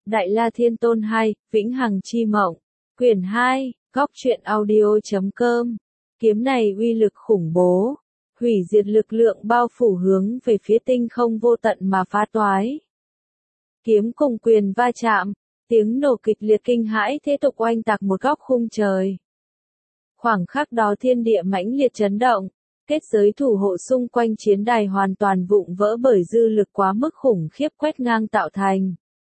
Đại La Thiên Tôn 2, Vĩnh Hằng Chi Mộng. Quyển 2, Góc truyện audio.com. Kiếm này uy lực khủng bố, hủy diệt lực lượng bao phủ hướng về phía tinh không vô tận mà phá toái. Kiếm cùng quyền va chạm, tiếng nổ kịch liệt kinh hãi thế tục oanh tạc một góc khung trời. Khoảng khắc đó thiên địa mãnh liệt chấn động, kết giới thủ hộ xung quanh chiến đài hoàn toàn vụn vỡ bởi dư lực quá mức khủng khiếp quét ngang tạo thành.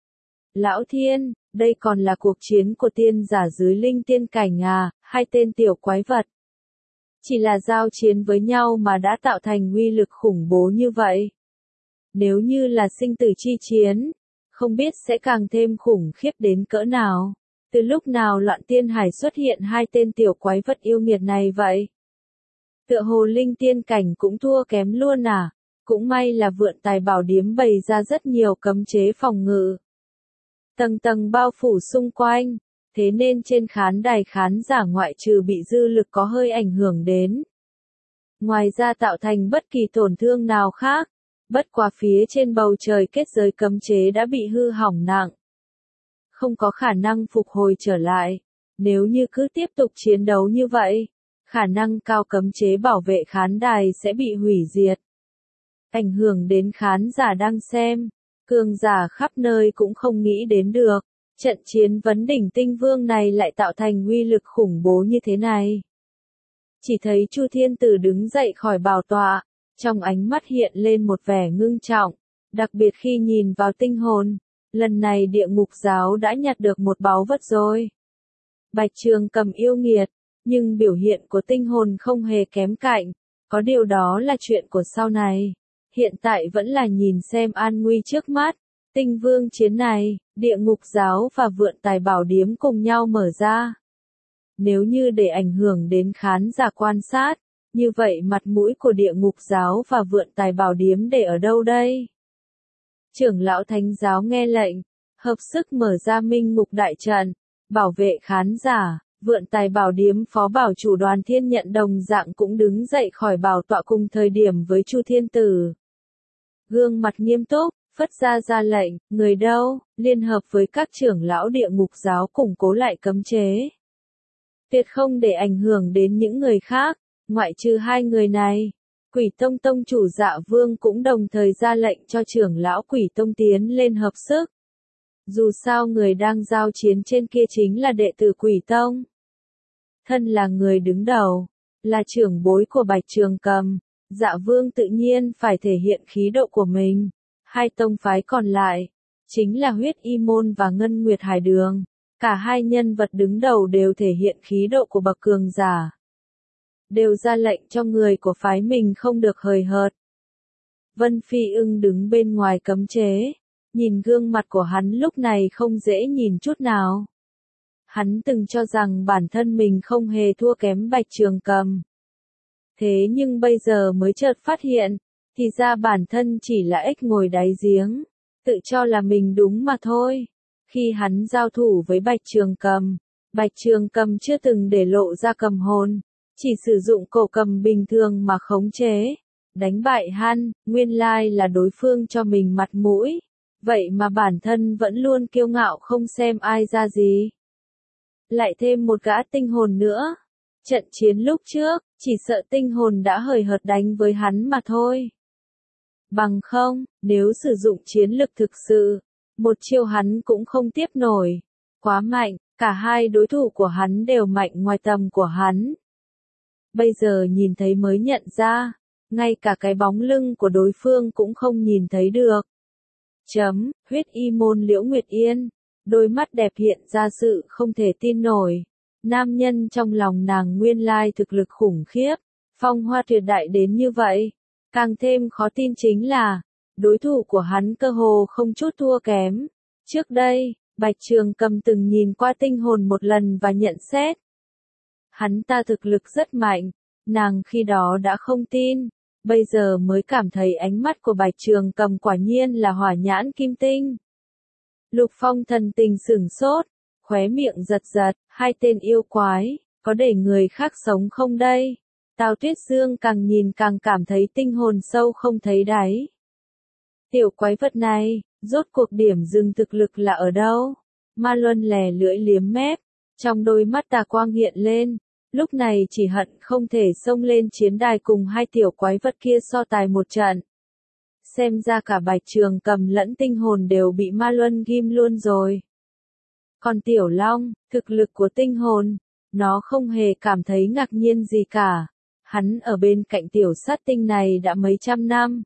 Lão Thiên, đây còn là cuộc chiến của tiên giả dưới linh tiên cảnh à, hai tên tiểu quái vật. Chỉ là giao chiến với nhau mà đã tạo thành uy lực khủng bố như vậy. Nếu như là sinh tử chi chiến, không biết sẽ càng thêm khủng khiếp đến cỡ nào. Từ lúc nào Loạn Tiên Hải xuất hiện hai tên tiểu quái vật yêu nghiệt này vậy? Tựa hồ linh tiên cảnh cũng thua kém luôn à? Cũng may là Vượn Tài Bảo Điếm bày ra rất nhiều cấm chế phòng ngự. Tầng tầng bao phủ xung quanh, thế nên trên khán đài khán giả ngoại trừ bị dư lực có hơi ảnh hưởng đến. Ngoài ra tạo thành bất kỳ tổn thương nào khác, bất quá phía trên bầu trời kết giới cấm chế đã bị hư hỏng nặng. Không có khả năng phục hồi trở lại, nếu như cứ tiếp tục chiến đấu như vậy, khả năng cao cấm chế bảo vệ khán đài sẽ bị hủy diệt. Ảnh hưởng đến khán giả đang xem. Cường giả khắp nơi cũng không nghĩ đến được, trận chiến vấn đỉnh tinh vương này lại tạo thành uy lực khủng bố như thế này. Chỉ thấy Chu Thiên Tử đứng dậy khỏi bảo tọa, trong ánh mắt hiện lên một vẻ ngưng trọng, đặc biệt khi nhìn vào tinh hồn, lần này địa ngục giáo đã nhặt được một báu vật rồi. Bạch Trường Cầm yêu nghiệt, nhưng biểu hiện của tinh hồn không hề kém cạnh, có điều đó là chuyện của sau này. Hiện tại vẫn là nhìn xem an nguy trước mắt, tinh vương chiến này, địa ngục giáo và Vượn Tài Bảo Điếm cùng nhau mở ra. Nếu như để ảnh hưởng đến khán giả quan sát, như vậy mặt mũi của địa ngục giáo và Vượn Tài Bảo Điếm để ở đâu đây? Trưởng lão thánh giáo nghe lệnh, hợp sức mở ra minh ngục đại trận, bảo vệ khán giả. Vượn Tài Bảo Điếm phó bảo chủ Đoàn Thiên Nhận đồng dạng cũng đứng dậy khỏi bảo tọa cùng thời điểm với Chu Thiên Tử. Gương mặt nghiêm túc, phất ra lệnh, người đâu, liên hợp với các trưởng lão địa ngục giáo củng cố lại cấm chế. Tuyệt không để ảnh hưởng đến những người khác, ngoại trừ hai người này. Quỷ Tông Tông chủ Dạ Vương cũng đồng thời ra lệnh cho trưởng lão Quỷ Tông tiến lên hợp sức. Dù sao người đang giao chiến trên kia chính là đệ tử Quỷ Tông. Thân là người đứng đầu, là trưởng bối của Bạch Trường Cầm. Dạ Vương tự nhiên phải thể hiện khí độ của mình. Hai tông phái còn lại, chính là Huyết Y Môn và Ngân Nguyệt Hải Đường. Cả hai nhân vật đứng đầu đều thể hiện khí độ của bậc cường giả. Đều ra lệnh cho người của phái mình không được hời hợt. Vân Phi Ưng đứng bên ngoài cấm chế, nhìn gương mặt của hắn lúc này không dễ nhìn chút nào. Hắn từng cho rằng bản thân mình không hề thua kém Bạch Trường Cầm. Thế nhưng bây giờ mới chợt phát hiện, thì ra bản thân chỉ là ếch ngồi đáy giếng, tự cho là mình đúng mà thôi. Khi hắn giao thủ với Bạch Trường Cầm chưa từng để lộ ra cầm hồn, chỉ sử dụng cổ cầm bình thường mà khống chế, đánh bại hắn, nguyên lai là đối phương cho mình mặt mũi, vậy mà bản thân vẫn luôn kiêu ngạo không xem ai ra gì. Lại thêm một gã tinh hồn nữa. Trận chiến lúc trước, chỉ sợ tinh hồn đã hời hợt đánh với hắn mà thôi. Bằng không, nếu sử dụng chiến lực thực sự, một chiêu hắn cũng không tiếp nổi. Quá mạnh, cả hai đối thủ của hắn đều mạnh ngoài tầm của hắn. Bây giờ nhìn thấy mới nhận ra, ngay cả cái bóng lưng của đối phương cũng không nhìn thấy được. Huyết Y Môn Liễu Nguyệt Yên, đôi mắt đẹp hiện ra sự không thể tin nổi. Nam nhân trong lòng nàng nguyên lai thực lực khủng khiếp, phong hoa tuyệt đại đến như vậy. Càng thêm khó tin chính là, đối thủ của hắn cơ hồ không chút thua kém. Trước đây, Bạch Trường Cầm từng nhìn qua tinh hồn một lần và nhận xét. Hắn ta thực lực rất mạnh, nàng khi đó đã không tin, bây giờ mới cảm thấy ánh mắt của Bạch Trường Cầm quả nhiên là hỏa nhãn kim tinh. Lục Phong thần tình sửng sốt. Khóe miệng giật, hai tên yêu quái, có để người khác sống không đây? Tào Tuyết Dương càng nhìn càng cảm thấy tinh hồn sâu không thấy đáy. Tiểu quái vật này, Rốt cuộc điểm dừng thực lực là ở đâu? Ma Luân lè lưỡi liếm mép, trong đôi mắt tà quang hiện lên, lúc này chỉ hận không thể xông lên chiến đài cùng hai tiểu quái vật kia so tài một trận. Xem ra cả Bạch Trường Cầm lẫn Tinh Hồn đều bị Ma Luân ghim luôn rồi. Còn Tiểu Long, thực lực của Tinh Hồn, nó không hề cảm thấy ngạc nhiên gì cả. Hắn ở bên cạnh tiểu sát tinh này đã mấy trăm năm.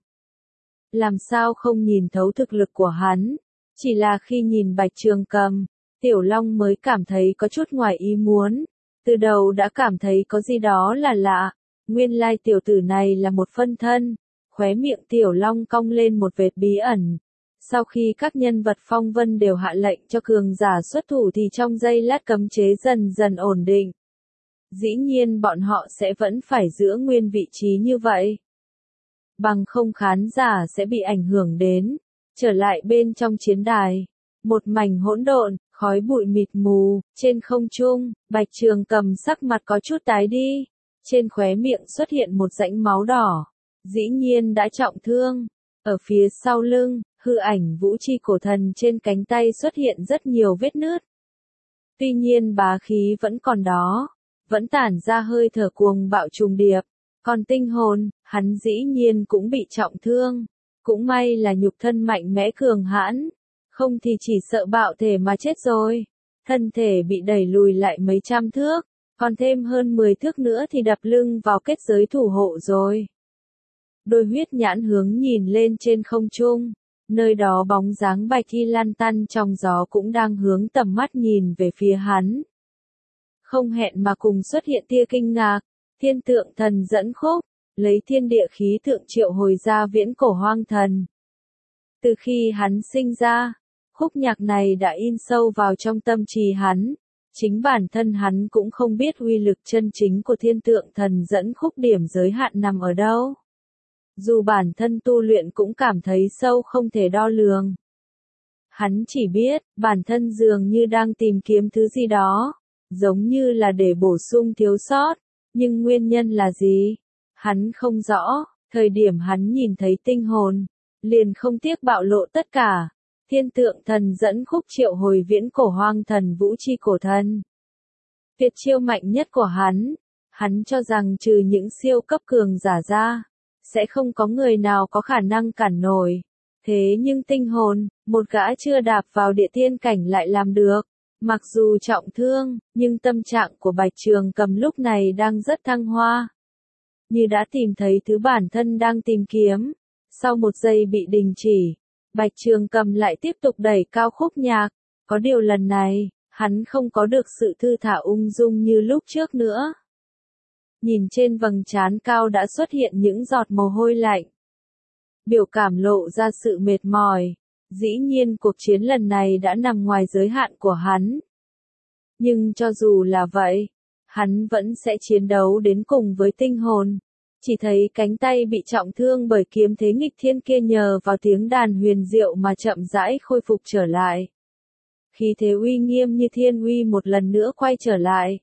Làm sao không nhìn thấu thực lực của hắn? Chỉ là khi nhìn Bạch Trường Cầm, Tiểu Long mới cảm thấy có chút ngoài ý muốn. Từ đầu đã cảm thấy có gì đó là lạ. Nguyên lai tiểu tử này là một phân thân. Khóe miệng Tiểu Long cong lên một vệt bí ẩn. Sau khi các nhân vật phong vân đều hạ lệnh cho cường giả xuất thủ thì trong giây lát cấm chế dần dần ổn định. Dĩ nhiên bọn họ sẽ vẫn phải giữ nguyên vị trí như vậy. Bằng không khán giả sẽ bị ảnh hưởng đến. Trở lại bên trong chiến đài. Một mảnh hỗn độn, khói bụi mịt mù, trên không trung, Bạch Trường Cầm sắc mặt có chút tái đi. Trên khóe miệng xuất hiện một rãnh máu đỏ. Dĩ nhiên đã trọng thương. Ở phía sau lưng, hư ảnh Vũ Chi Cổ Thần trên cánh tay xuất hiện rất nhiều vết nứt. Tuy nhiên bá khí vẫn còn đó, vẫn tản ra hơi thở cuồng bạo trùng điệp. Còn Tinh Hồn, hắn dĩ nhiên cũng bị trọng thương. Cũng may là nhục thân mạnh mẽ cường hãn, không thì chỉ sợ bạo thể mà chết rồi. Thân thể bị đẩy lùi lại mấy trăm thước, còn thêm hơn 10 thước nữa thì đập lưng vào kết giới thủ hộ rồi. Đôi huyết nhãn hướng nhìn lên trên không trung, nơi đó bóng dáng Bạch Y lăn tăn trong gió cũng đang hướng tầm mắt nhìn về phía hắn. Không hẹn mà cùng xuất hiện tia kinh ngạc, Thiên Tượng Thần dẫn khúc, lấy thiên địa khí tượng triệu hồi ra viễn cổ hoang thần. Từ khi hắn sinh ra, khúc nhạc này đã in sâu vào trong tâm trí hắn, chính bản thân hắn cũng không biết uy lực chân chính của Thiên Tượng Thần dẫn khúc điểm giới hạn nằm ở đâu. Dù bản thân tu luyện cũng cảm thấy sâu không thể đo lường. Hắn chỉ biết, bản thân dường như đang tìm kiếm thứ gì đó, giống như là để bổ sung thiếu sót, nhưng nguyên nhân là gì? Hắn không rõ, thời điểm hắn nhìn thấy Tinh Hồn, liền không tiếc bạo lộ tất cả. Thiên Tượng Thần dẫn khúc triệu hồi viễn cổ hoang thần Vũ Chi Cổ Thần. Tuyệt chiêu mạnh nhất của hắn cho rằng trừ những siêu cấp cường giả ra, sẽ không có người nào có khả năng cản nổi. Thế nhưng Tinh Hồn, một gã chưa đạp vào địa tiên cảnh lại làm được. Mặc dù trọng thương, nhưng tâm trạng của Bạch Trường Cầm lúc này đang rất thăng hoa. Như đã tìm thấy thứ bản thân đang tìm kiếm. Sau một giây bị đình chỉ, Bạch Trường Cầm lại tiếp tục đẩy cao khúc nhạc. Có điều lần này, hắn không có được sự thư thả ung dung như lúc trước nữa. Nhìn trên vầng trán cao đã xuất hiện những giọt mồ hôi lạnh. Biểu cảm lộ ra sự mệt mỏi. Dĩ nhiên cuộc chiến lần này đã nằm ngoài giới hạn của hắn. Nhưng cho dù là vậy, hắn vẫn sẽ chiến đấu đến cùng với Tinh Hồn. Chỉ thấy cánh tay bị trọng thương bởi kiếm thế nghịch thiên kia nhờ vào tiếng đàn huyền diệu mà chậm rãi khôi phục trở lại. Khí thế uy nghiêm như thiên uy một lần nữa quay trở lại.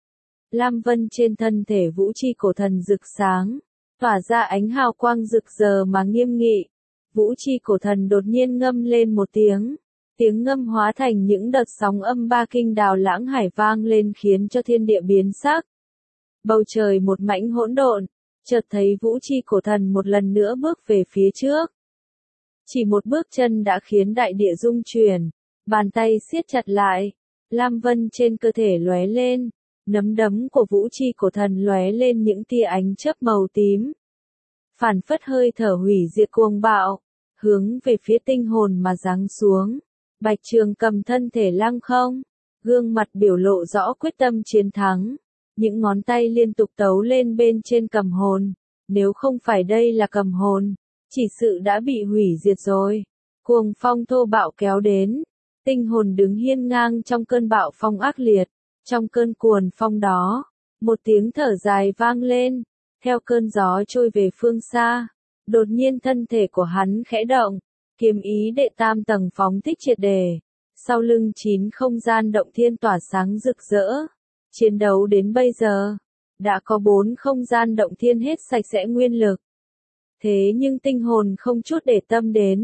Lam vân trên thân thể Vũ Chi Cổ Thần rực sáng, tỏa ra ánh hào quang rực rỡ mà nghiêm nghị. Vũ Chi Cổ Thần đột nhiên ngâm lên một tiếng. Tiếng ngâm hóa thành những đợt sóng âm ba kinh đào lãng hải vang lên khiến cho thiên địa biến sắc. Bầu trời một mảnh hỗn độn, chợt thấy Vũ Chi Cổ Thần một lần nữa bước về phía trước. Chỉ một bước chân đã khiến đại địa rung chuyển, bàn tay siết chặt lại, lam vân trên cơ thể lóe lên, nắm đấm của Vũ Chi Cổ Thần lóe lên những tia ánh chớp màu tím. Phản phất hơi thở hủy diệt cuồng bạo, hướng về phía Tinh Hồn mà giáng xuống. Bạch Trường Cầm thân thể lăng không, gương mặt biểu lộ rõ quyết tâm chiến thắng. Những ngón tay liên tục tấu lên bên trên cầm hồn. Nếu không phải đây là cầm hồn, chỉ sự đã bị hủy diệt rồi. Cuồng phong thô bạo kéo đến. Tinh Hồn đứng hiên ngang trong cơn bạo phong ác liệt. Trong cơn cuồng phong đó, một tiếng thở dài vang lên. Theo cơn gió trôi về phương xa, đột nhiên thân thể của hắn khẽ động, kiếm ý đệ tam tầng phóng thích triệt đề. Sau lưng 9 không gian động thiên tỏa sáng rực rỡ. Chiến đấu đến bây giờ, đã có 4 không gian động thiên hết sạch sẽ nguyên lực. Thế nhưng Tinh Hồn không chút để tâm đến,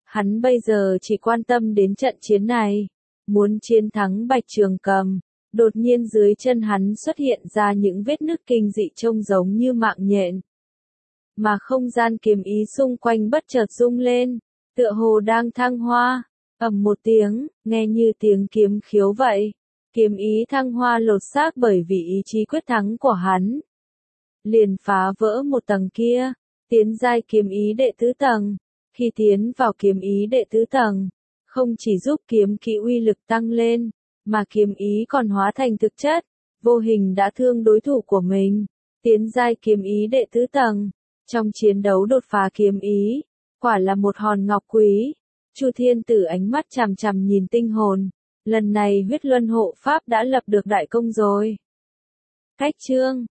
Hắn bây giờ chỉ quan tâm đến trận chiến này, muốn chiến thắng Bạch Trường Cầm. Đột nhiên dưới chân hắn xuất hiện ra những vết nứt kinh dị trông giống như mạng nhện. Mà không gian kiếm ý xung quanh bất chợt rung lên, tựa hồ đang thăng hoa. Ầm một tiếng, nghe như tiếng kiếm khiếu vậy. Kiếm ý thăng hoa lột xác bởi vì ý chí quyết thắng của hắn. Liền phá vỡ một tầng kia, tiến giai kiếm ý đệ tứ tầng. Khi tiến vào kiếm ý đệ tứ tầng, không chỉ giúp kiếm kỹ uy lực tăng lên, mà kiếm ý còn hóa thành thực chất, vô hình đã thương đối thủ của mình. Tiến giai kiếm ý đệ tứ tầng, trong chiến đấu đột phá kiếm ý, quả là một hòn ngọc quý. Chu Thiên Tử ánh mắt chằm chằm nhìn tinh hồn, lần này huyết luân hộ pháp đã lập được đại công rồi. Cách chương